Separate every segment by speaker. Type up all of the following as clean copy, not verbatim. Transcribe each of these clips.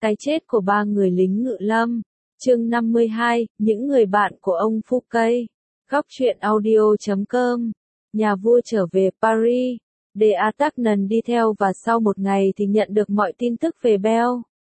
Speaker 1: Cái chết của ba người lính ngự lâm. Chương 52, những người bạn của ông Fouquet. Góc truyện audio.com. Nhà vua trở về Paris. D'Artagnan đi theo và sau một ngày thì nhận được mọi tin tức về Belle.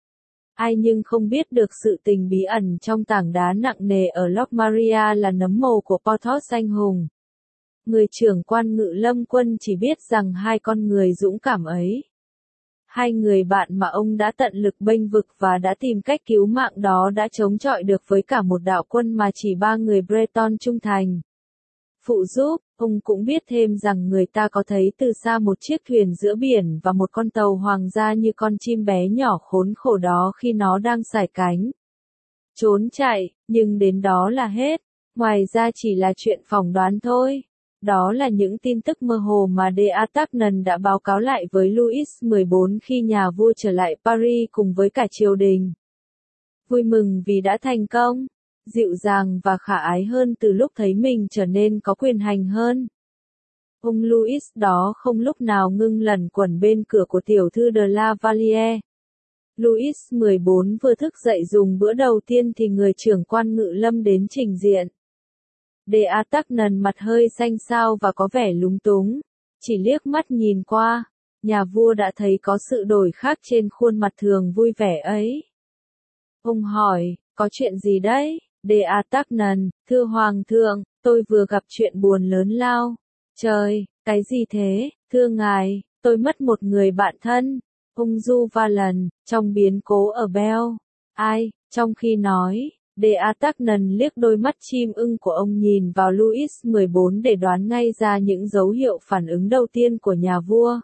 Speaker 1: Ai nhưng không biết được sự tình bí ẩn trong tảng đá nặng nề ở Lóc Maria là nấm mồ của Porthos anh hùng. Người trưởng quan ngự lâm quân chỉ biết rằng hai con người dũng cảm ấy, hai người bạn mà ông đã tận lực bênh vực và đã tìm cách cứu mạng đó đã chống chọi được với cả một đạo quân mà chỉ ba người Breton trung thành phụ giúp. Ông cũng biết thêm rằng người ta có thấy từ xa một chiếc thuyền giữa biển và một con tàu hoàng gia như con chim bé nhỏ khốn khổ đó khi nó đang sải cánh trốn chạy, nhưng đến đó là hết. Ngoài ra chỉ là chuyện phỏng đoán thôi. Đó là những tin tức mơ hồ mà D'Artagnan đã báo cáo lại với Louis XIV khi nhà vua trở lại Paris cùng với cả triều đình. Vui mừng vì đã thành công, dịu dàng và khả ái hơn từ lúc thấy mình trở nên có quyền hành hơn. Ông Louis đó không lúc nào ngưng lẩn quẩn bên cửa của tiểu thư de la Vallière. Louis XIV vừa thức dậy dùng bữa đầu tiên thì người trưởng quan ngự lâm đến trình diện. D'Artagnan mặt hơi xanh xao và có vẻ lúng túng, chỉ liếc mắt nhìn qua, nhà vua đã thấy có sự đổi khác trên khuôn mặt thường vui vẻ ấy. Ông hỏi, có chuyện gì đấy? D'Artagnan, thưa Hoàng thượng, tôi vừa gặp chuyện buồn lớn lao. Trời, cái gì thế, thưa ngài, tôi mất một người bạn thân, ông Du Valen, trong biến cố ở Belle. Ai, trong khi nói, D'Artagnan liếc đôi mắt chim ưng của ông nhìn vào Louis XIV để đoán ngay ra những dấu hiệu phản ứng đầu tiên của nhà vua.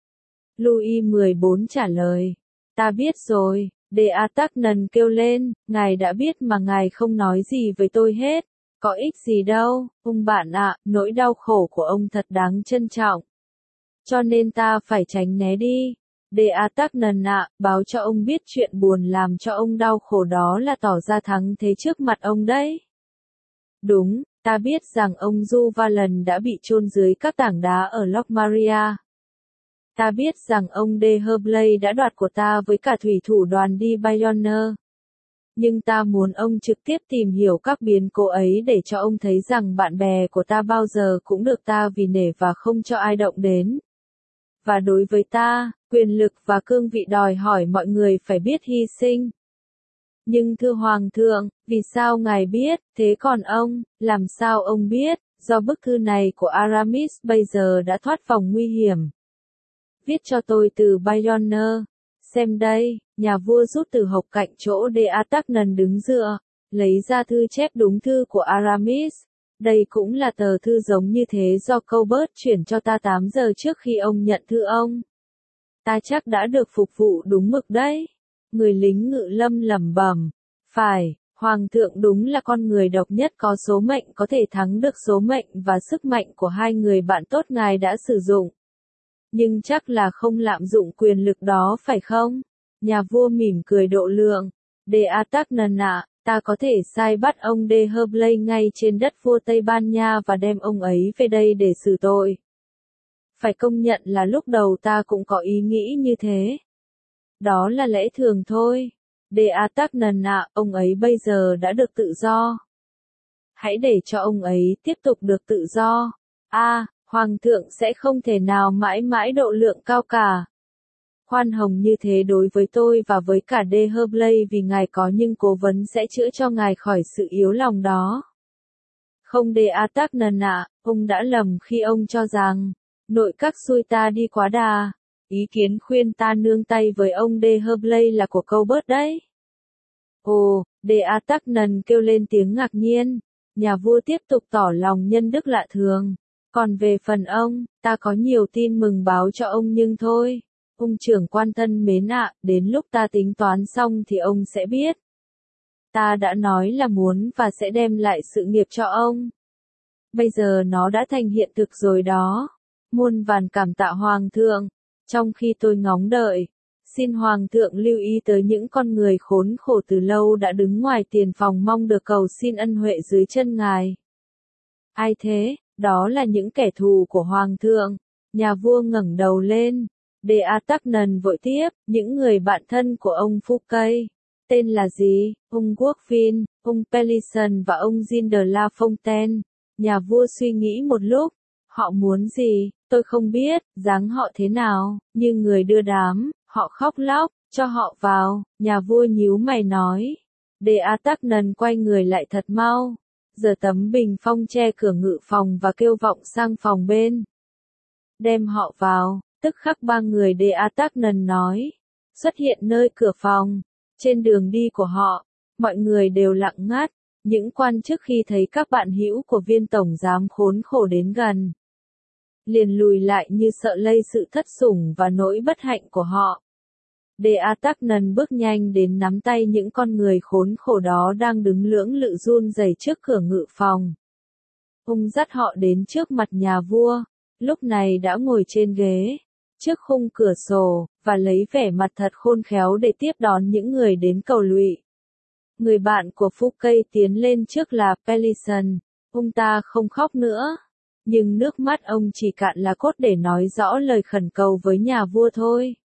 Speaker 1: Louis XIV trả lời, ta biết rồi. D'Artagnan kêu lên, ngài đã biết mà ngài không nói gì với tôi hết. Có ích gì đâu, ông bạn ạ, nỗi đau khổ của ông thật đáng trân trọng. Cho nên ta phải tránh né đi. D'Artagnan ạ, báo cho ông biết chuyện buồn làm cho ông đau khổ đó là tỏ ra thắng thế trước mặt ông đấy. Đúng, ta biết rằng ông Du Valen đã bị chôn dưới các tảng đá ở Lóc Maria. Ta biết rằng ông de Herblay đã đoạt của ta với cả thủy thủ đoàn đi Bayonne. Nhưng ta muốn ông trực tiếp tìm hiểu các biến cố ấy để cho ông thấy rằng bạn bè của ta bao giờ cũng được ta vì nể và không cho ai động đến. Và đối với ta, quyền lực và cương vị đòi hỏi mọi người phải biết hy sinh. Nhưng thưa Hoàng thượng, vì sao ngài biết, thế còn ông, làm sao ông biết, do bức thư này của Aramis bây giờ đã thoát vòng nguy hiểm. Viết cho tôi từ Bayonne. Xem đây, nhà vua rút từ hộc cạnh chỗ D'Artagnan đứng dựa, lấy ra thư chép đúng thư của Aramis. Đây cũng là tờ thư giống như thế do Colbert chuyển cho ta 8 giờ trước khi ông nhận thư ông. Ta chắc đã được phục vụ đúng mực đấy. Người lính ngự lâm lẩm bẩm. Phải, Hoàng thượng đúng là con người độc nhất có số mệnh có thể thắng được số mệnh và sức mạnh của hai người bạn tốt ngài đã sử dụng. Nhưng chắc là không lạm dụng quyền lực đó phải không? Nhà vua mỉm cười độ lượng. D'Artagnan ạ, ta có thể sai bắt ông de Herblay ngay trên đất vua Tây Ban Nha và đem ông ấy về đây để xử tội. Phải công nhận là lúc đầu ta cũng có ý nghĩ như thế. Đó là lẽ thường thôi. D'Artagnan ạ, ông ấy bây giờ đã được tự do. Hãy để cho ông ấy tiếp tục được tự do. Hoàng thượng sẽ không thể nào mãi mãi độ lượng cao cả. Khoan hồng như thế đối với tôi và với cả de Herblay vì ngài có nhưng cố vấn sẽ chữa cho ngài khỏi sự yếu lòng đó. Không D'Artagnan ạ, ông đã lầm khi ông cho rằng, nội các xui ta đi quá đà. Ý kiến khuyên ta nương tay với ông de Herblay là của Colbert đấy. Ồ, D'Artagnan kêu lên tiếng ngạc nhiên. Nhà vua tiếp tục tỏ lòng nhân đức lạ thường. Còn về phần ông, ta có nhiều tin mừng báo cho ông nhưng thôi. Ông trưởng quan thân mến ạ, đến lúc ta tính toán xong thì ông sẽ biết. Ta đã nói là muốn và sẽ đem lại sự nghiệp cho ông. Bây giờ nó đã thành hiện thực rồi đó. Muôn vàn cảm tạ Hoàng thượng. Trong khi tôi ngóng đợi, xin Hoàng thượng lưu ý tới những con người khốn khổ từ lâu đã đứng ngoài tiền phòng mong được cầu xin ân huệ dưới chân ngài. Ai thế? Đó là những kẻ thù của Hoàng thượng. Nhà vua ngẩng đầu lên. De Tacnan vội tiếp, những người bạn thân của ông Fouquet. Tên là gì? Ông Workvin, ông Pelisson và ông Jean de La Fontaine. Nhà vua suy nghĩ một lúc. Họ muốn gì? Tôi không biết, dáng họ thế nào, như người đưa đám, họ khóc lóc, cho họ vào. Nhà vua nhíu mày nói. De Tacnan quay người lại thật mau. Giờ tấm bình phong che cửa ngự phòng và kêu vọng sang phòng bên. Đem họ vào, tức khắc ba người De Tacnan nói. Xuất hiện nơi cửa phòng. Trên đường đi của họ, mọi người đều lặng ngắt. Những quan chức khi thấy các bạn hữu của viên tổng giám khốn khổ đến gần, liền lùi lại như sợ lây sự thất sủng và nỗi bất hạnh của họ. De Tacnan bước nhanh đến nắm tay những con người khốn khổ đó đang đứng lưỡng lự run rẩy trước cửa ngự phòng. Ông dắt họ đến trước mặt nhà vua, lúc này đã ngồi trên ghế, trước khung cửa sổ, và lấy vẻ mặt thật khôn khéo để tiếp đón những người đến cầu lụy. Người bạn của Fouquet tiến lên trước là Pelisson, ông ta không khóc nữa, nhưng nước mắt ông chỉ cạn là cốt để nói rõ lời khẩn cầu với nhà vua thôi.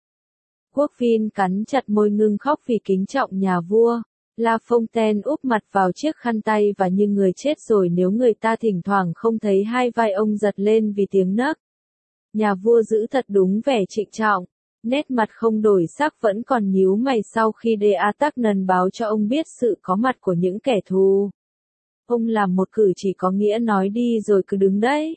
Speaker 1: Workvin cắn chặt môi ngưng khóc vì kính trọng nhà vua. La Fontaine úp mặt vào chiếc khăn tay và như người chết rồi nếu người ta thỉnh thoảng không thấy hai vai ông giật lên vì tiếng nấc. Nhà vua giữ thật đúng vẻ trịnh trọng, nét mặt không đổi sắc vẫn còn nhíu mày sau khi De Tacnan báo cho ông biết sự có mặt của những kẻ thù. Ông làm một cử chỉ có nghĩa nói đi rồi cứ đứng đấy.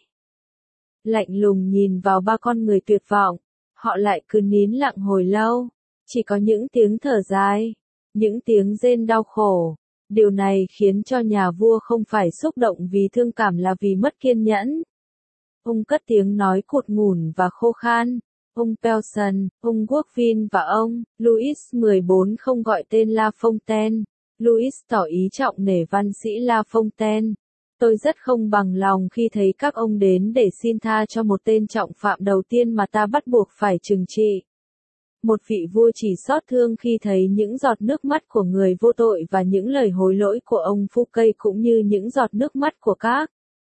Speaker 1: Lạnh lùng nhìn vào ba con người tuyệt vọng, họ lại cứ nín lặng hồi lâu, chỉ có những tiếng thở dài, những tiếng rên đau khổ. Điều này khiến cho nhà vua không phải xúc động vì thương cảm là vì mất kiên nhẫn. Ông cất tiếng nói cụt ngủn và khô khan. Ông Pelson, ông Workvin và ông Louis XIV không gọi tên La Fontaine. Louis tỏ ý trọng nể văn sĩ La Fontaine. Tôi rất không bằng lòng khi thấy các ông đến để xin tha cho một tên trọng phạm đầu tiên mà ta bắt buộc phải trừng trị. Một vị vua chỉ xót thương khi thấy những giọt nước mắt của người vô tội và những lời hối lỗi của ông Fouquet cũng như những giọt nước mắt của các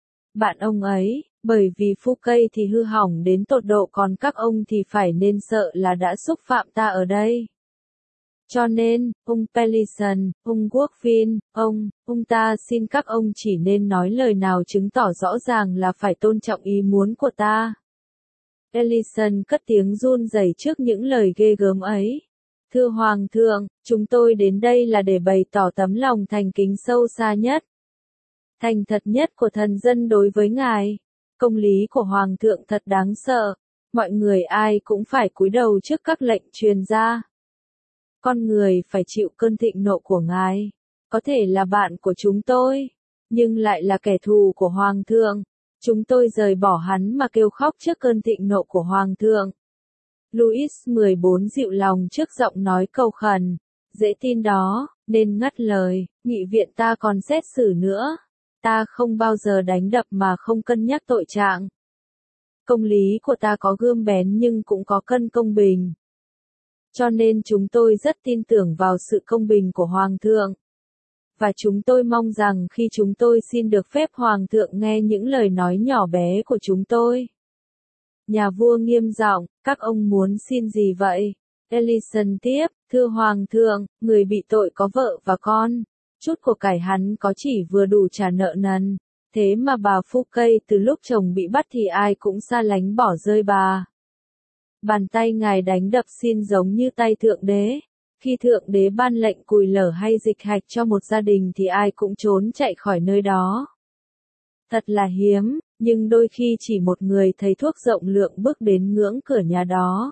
Speaker 1: bạn ông ấy, bởi vì Fouquet thì hư hỏng đến tột độ còn các ông thì phải nên sợ là đã xúc phạm ta ở đây. Cho nên, ông Pelisson, ông Workvin, ông ta xin các ông chỉ nên nói lời nào chứng tỏ rõ ràng là phải tôn trọng ý muốn của ta. Pelisson cất tiếng run rẩy trước những lời ghê gớm ấy. Thưa Hoàng thượng, chúng tôi đến đây là để bày tỏ tấm lòng thành kính sâu xa nhất, thành thật nhất của thần dân đối với ngài. Công lý của Hoàng thượng thật đáng sợ. Mọi người ai cũng phải cúi đầu trước các lệnh truyền ra. Con người phải chịu cơn thịnh nộ của ngài. Có thể là bạn của chúng tôi, nhưng lại là kẻ thù của Hoàng thượng. Chúng tôi rời bỏ hắn mà kêu khóc trước cơn thịnh nộ của Hoàng thượng. Louis XIV dịu lòng trước giọng nói cầu khẩn. Dễ tin đó, nên ngắt lời, nghị viện ta còn xét xử nữa. Ta không bao giờ đánh đập mà không cân nhắc tội trạng. Công lý của ta có gươm bén nhưng cũng có cân công bình. Cho nên chúng tôi rất tin tưởng vào sự công bình của Hoàng thượng. Và chúng tôi mong rằng khi chúng tôi xin được phép Hoàng thượng nghe những lời nói nhỏ bé của chúng tôi. Nhà vua nghiêm giọng, các ông muốn xin gì vậy? Pelisson tiếp, thưa Hoàng thượng, người bị tội có vợ và con. Chút của cải hắn có chỉ vừa đủ trả nợ nần. Thế mà bà Fouquet từ lúc chồng bị bắt thì ai cũng xa lánh bỏ rơi bà. Bàn tay ngài đánh đập xin giống như tay thượng đế. Khi thượng đế ban lệnh cùi lở hay dịch hạch cho một gia đình thì ai cũng trốn chạy khỏi nơi đó. Thật là hiếm, nhưng đôi khi chỉ một người thầy thuốc rộng lượng bước đến ngưỡng cửa nhà đó.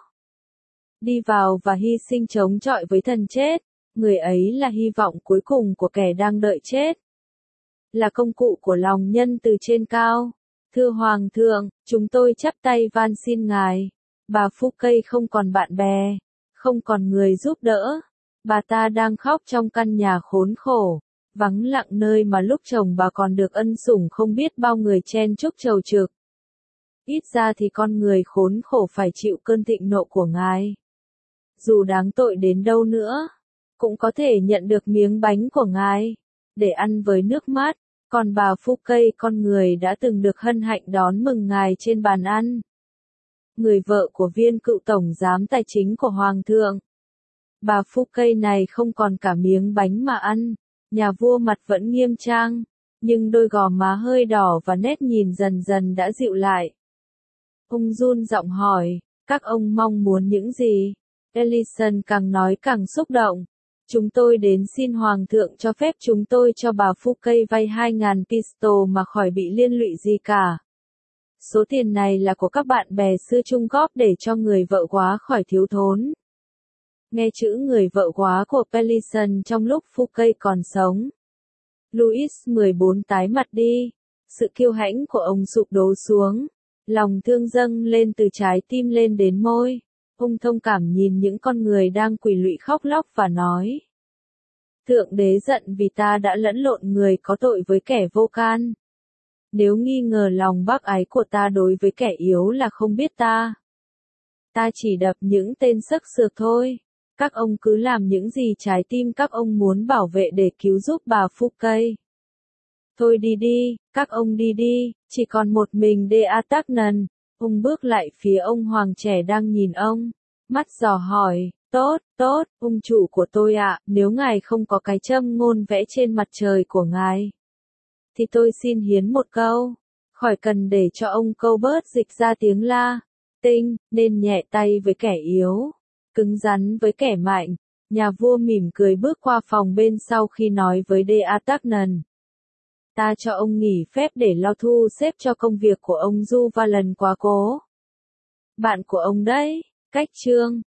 Speaker 1: Đi vào và hy sinh chống chọi với thần chết. Người ấy là hy vọng cuối cùng của kẻ đang đợi chết. Là công cụ của lòng nhân từ trên cao. Thưa Hoàng thượng, chúng tôi chắp tay van xin ngài. Bà Fouquet không còn bạn bè, không còn người giúp đỡ. Bà ta đang khóc trong căn nhà khốn khổ, vắng lặng nơi mà lúc chồng bà còn được ân sủng không biết bao người chen chúc chầu trực. Ít ra thì con người khốn khổ phải chịu cơn thịnh nộ của ngài. Dù đáng tội đến đâu nữa, cũng có thể nhận được miếng bánh của ngài, để ăn với nước mắt. Còn bà Fouquet con người đã từng được hân hạnh đón mừng ngài trên bàn ăn. người vợ của viên cựu tổng giám tài chính của Hoàng thượng. Bà Fouquet này không còn cả miếng bánh mà ăn, nhà vua mặt vẫn nghiêm trang, nhưng đôi gò má hơi đỏ và nét nhìn dần dần đã dịu lại. Ông run giọng hỏi, các ông mong muốn những gì? Ellison càng nói càng xúc động. Chúng tôi đến xin Hoàng thượng cho phép chúng tôi cho bà Fouquet vay 2.000 pistoles mà khỏi bị liên lụy gì cả. Số tiền này là của các bạn bè xưa chung góp để cho người vợ quá khỏi thiếu thốn. Nghe chữ người vợ quá của Pellisson trong lúc Fouquet còn sống. Louis XIV tái mặt đi. Sự kiêu hãnh của ông sụp đổ xuống. Lòng thương dâng lên từ trái tim lên đến môi. Ông thông cảm nhìn những con người đang quỳ lụy khóc lóc và nói. Thượng đế giận vì ta đã lẫn lộn người có tội với kẻ vô can. Nếu nghi ngờ lòng bác ái của ta đối với kẻ yếu là không biết ta. Ta chỉ đập những tên sắc sược thôi. Các ông cứ làm những gì trái tim các ông muốn bảo vệ để cứu giúp bà Fouquet. Thôi đi đi, các ông đi đi, chỉ còn một mình D'Artagnan. Ông bước lại phía ông hoàng trẻ đang nhìn ông, mắt dò hỏi, tốt, ông chủ của tôi ạ, nếu ngài không có cái châm ngôn vẽ trên mặt trời của ngài, thì tôi xin hiến một câu, khỏi cần để cho ông câu bớt dịch ra tiếng la, tinh, nên nhẹ tay với kẻ yếu, cứng rắn với kẻ mạnh. Nhà vua mỉm cười bước qua phòng bên sau khi nói với D'Artagnan. Ta cho ông nghỉ phép để lo thu xếp cho công việc của ông Du Valen quá cố. Bạn của ông đấy, cách chương.